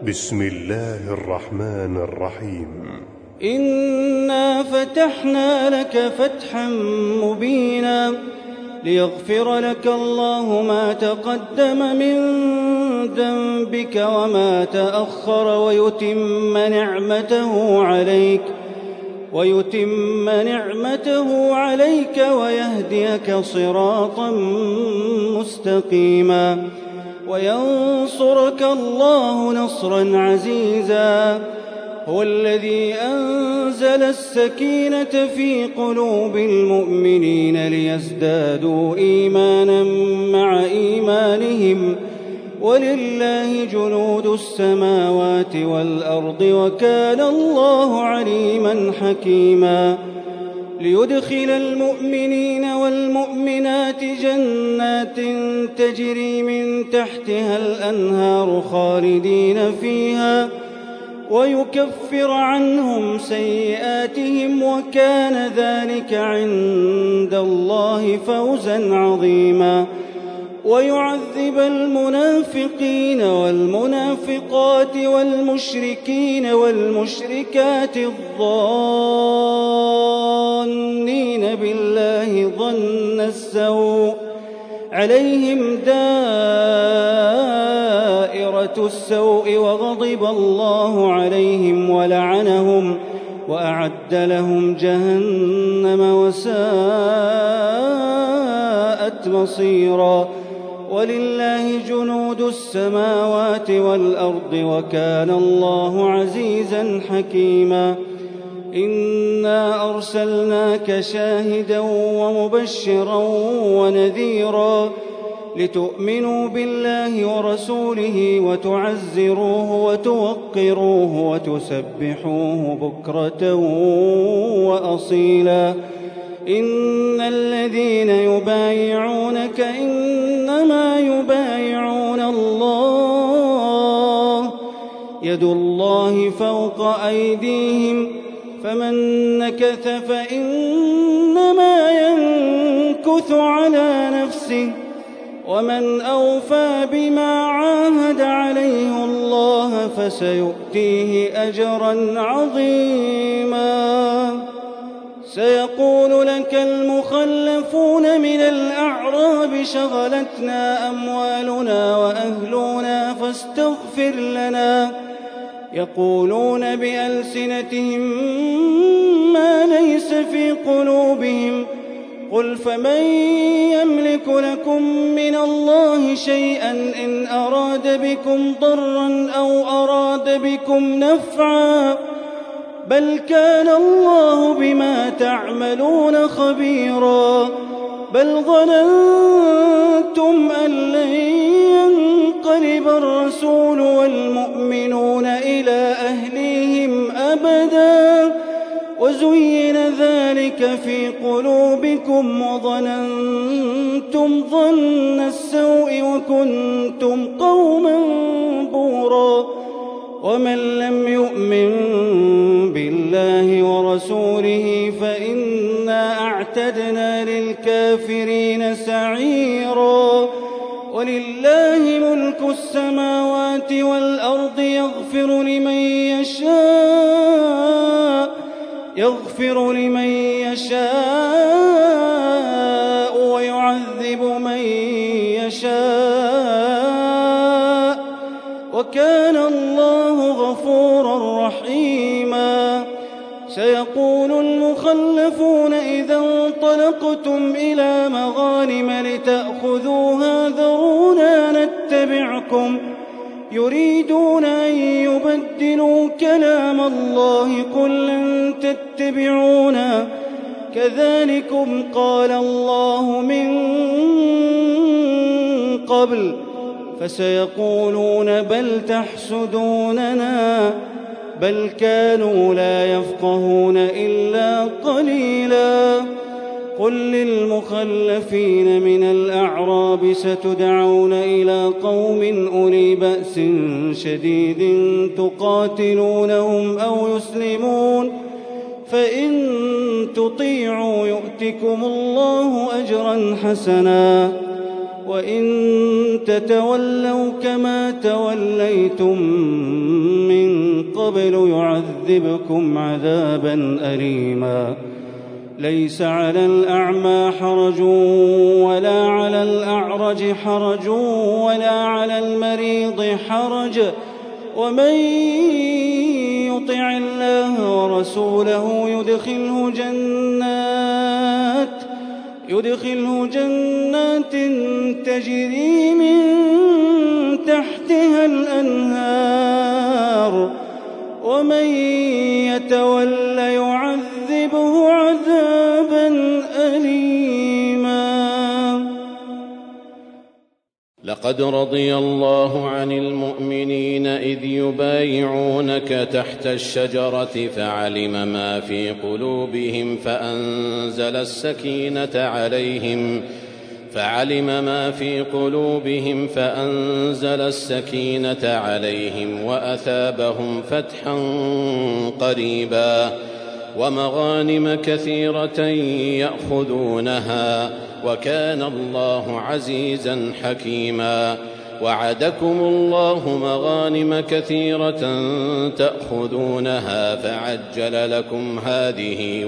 بسم الله الرحمن الرحيم. إنا فتحنا لك فتحا مبينا ليغفر لك الله ما تقدم من ذنبك وما تأخر ويتم نعمته عليك ويهديك صراطا مستقيما وينصرك الله نصرا عزيزا. هو الذي أنزل السكينة في قلوب المؤمنين ليزدادوا إيمانا مع إيمانهم ولله جنود السماوات والأرض وكان الله عليما حكيما. ليدخل المؤمنين والمؤمنات جنات تجري من تحتها الأنهار خالدين فيها ويكفر عنهم سيئاتهم وكان ذلك عند الله فوزا عظيما. ويعذب المنافقين والمنافقات والمشركين والمشركات الظانين بالله ظن السوء عليهم دائرة السوء وغضب الله عليهم ولعنهم وأعد لهم جهنم وساءت مصيرا. ولله جنود السماوات والأرض وكان الله عزيزا حكيما. إنا أرسلناك شاهدا ومبشرا ونذيرا لتؤمنوا بالله ورسوله وتعزروه وتوقروه وتسبحوه بكرة وأصيلا. إن الذين يبايعونك إنما يبايعون الله يد الله فوق أيديهم فمن نكث فإنما ينكث على نفسه ومن أوفى بما عاهد عليه الله فسيؤتيه أجرا عظيما. سيقول لك المخلفون من الأعراب شغلتنا أموالنا وأهلنا فاستغفر لنا يقولون بألسنتهم ما ليس في قلوبهم قل فمن يملك لكم من الله شيئا إن أراد بكم ضرا أو أراد بكم نفعا بل كان الله بما تعملون خبيرا. بل ظننتم أن لن ينقلب الرسول والمؤمنون إلى أهليهم أبدا وزين ذلك في قلوبكم وظننتم ظن السوء وكنتم قوما بورا. ومن لم يؤمن بالله ورسوله فإنا أعتدنا للكافرين سعيرا. ولله ملك السماوات والأرض يغفر لمن يشاء ويعذب من يشاء وكان الله غفورا رحيما. سيقول المخلفون إذا انطلقتم إلى مغانم لتأخذوها ذرونا نتبعكم يريدون أن يبدلوا كلام الله قل لن تتبعونا كذلكم قال الله من قبل فسيقولون بل تحسدوننا بل كانوا لا يفقهون إلا قليلا. قل للمخلفين من الأعراب ستدعون إلى قوم أولي بأس شديد تقاتلونهم أو يسلمون فإن تطيعوا يؤتكم الله أجرا حسنا وإن تتولوا كما توليتم من قبل يعذبكم عذابا أليما ليس على الأعمى حرج ولا على الأعرج حرج ولا على المريض حرج ومن يطع الله ورسوله يدخله جنات تجري من تحتها الأنهار ومن يتول يعذبه عذابا أليما. لقد رضي الله عن المؤمنين إذ يبايعونك تحت الشجرة فعلم ما في قلوبهم فأنزل السكينة عليهم وأثابهم فتحا قريبا ومغانم كثيرة يأخذونها وكان الله عزيزا حكيما. وعدكم الله مغانم كثيرة تأخذونها فعجل لكم هذه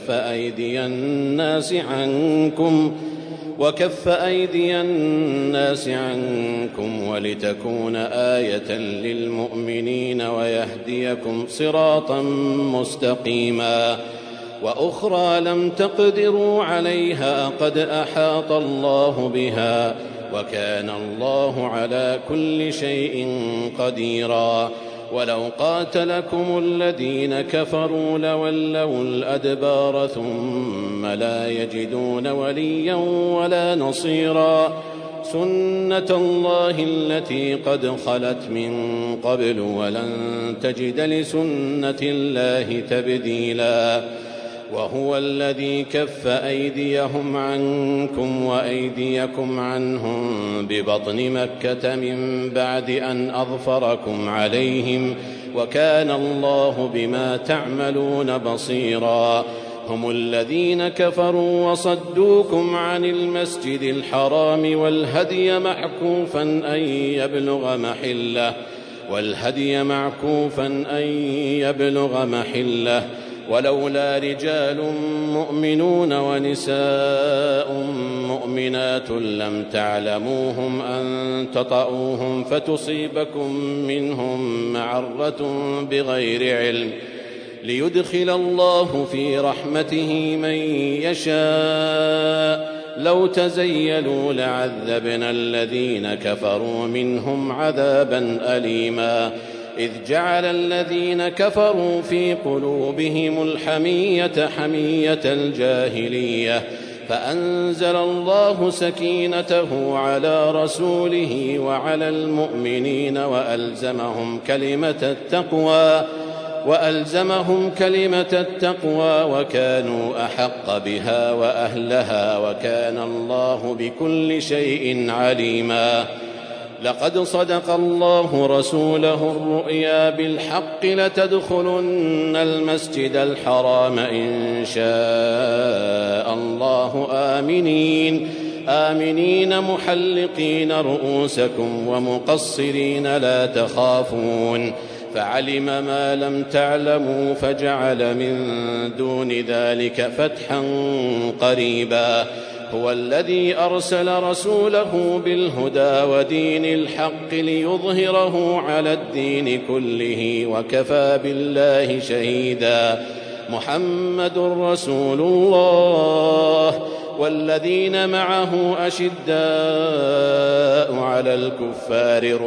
وكف أيدي الناس عنكم ولتكون آية للمؤمنين ويهديكم صراطا مستقيما. وأخرى لم تقدروا عليها قد أحاط الله بها وكان الله على كل شيء قديرا. ولو قاتلكم الذين كفروا لولوا الأدبار ثم لا يجدون وليا ولا نصيرا. سنة الله التي قد خلت من قبل ولن تجد لسنة الله تبديلا. وهو الذي كف أيديهم عنكم وأيديكم عنهم ببطن مكة من بعد أن أظفركم عليهم وكان الله بما تعملون بصيرا. هم الذين كفروا وصدوكم عن المسجد الحرام والهدي معكوفا أن يبلغ محله ولولا رجال مؤمنون ونساء مؤمنات لم تعلموهم أن تطؤوهم فتصيبكم منهم معرة بغير علم ليدخل الله في رحمته من يشاء. لو تزيلوا لعذبنا الذين كفروا منهم عذابا أليما. إذ جعل الذين كفروا في قلوبهم الحمية حمية الجاهلية فأنزل الله سكينته على رسوله وعلى المؤمنين وألزمهم كلمة التقوى وكانوا أحق بها وأهلها وكان الله بكل شيء عليما. لقد صدق الله رسوله الرؤيا بالحق لتدخلن المسجد الحرام إن شاء الله آمنين محلقين رؤوسكم ومقصرين لا تخافون فعلم ما لم تعلموا فجعل من دون ذلك فتحا قريبا. هو الذي أرسل رسوله بالهدى ودين الحق ليظهره على الدين كله وكفى بالله شهيدا. محمد رسول الله والذين معه أشداء على الكفار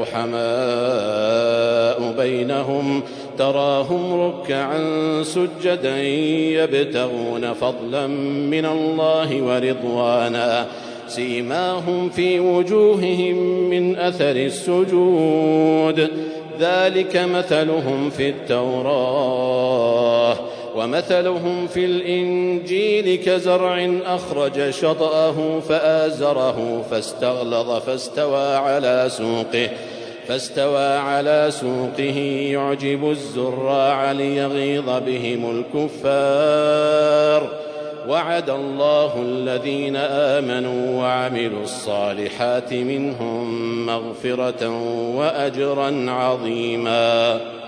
رحماء بينهم تراهم ركعا سجدا يبتغون فضلا من الله ورضوانا سيماهم في وجوههم من أثر السجود ذلك مثلهم في التوراة ومثلهم في الإنجيل كزرع أخرج شطأه فآزره فاستغلظ فاستوى على سوقه يعجب الزراع ليغيظ بهم الكفار وعد الله الذين آمنوا وعملوا الصالحات منهم مغفرة وأجرا عظيما.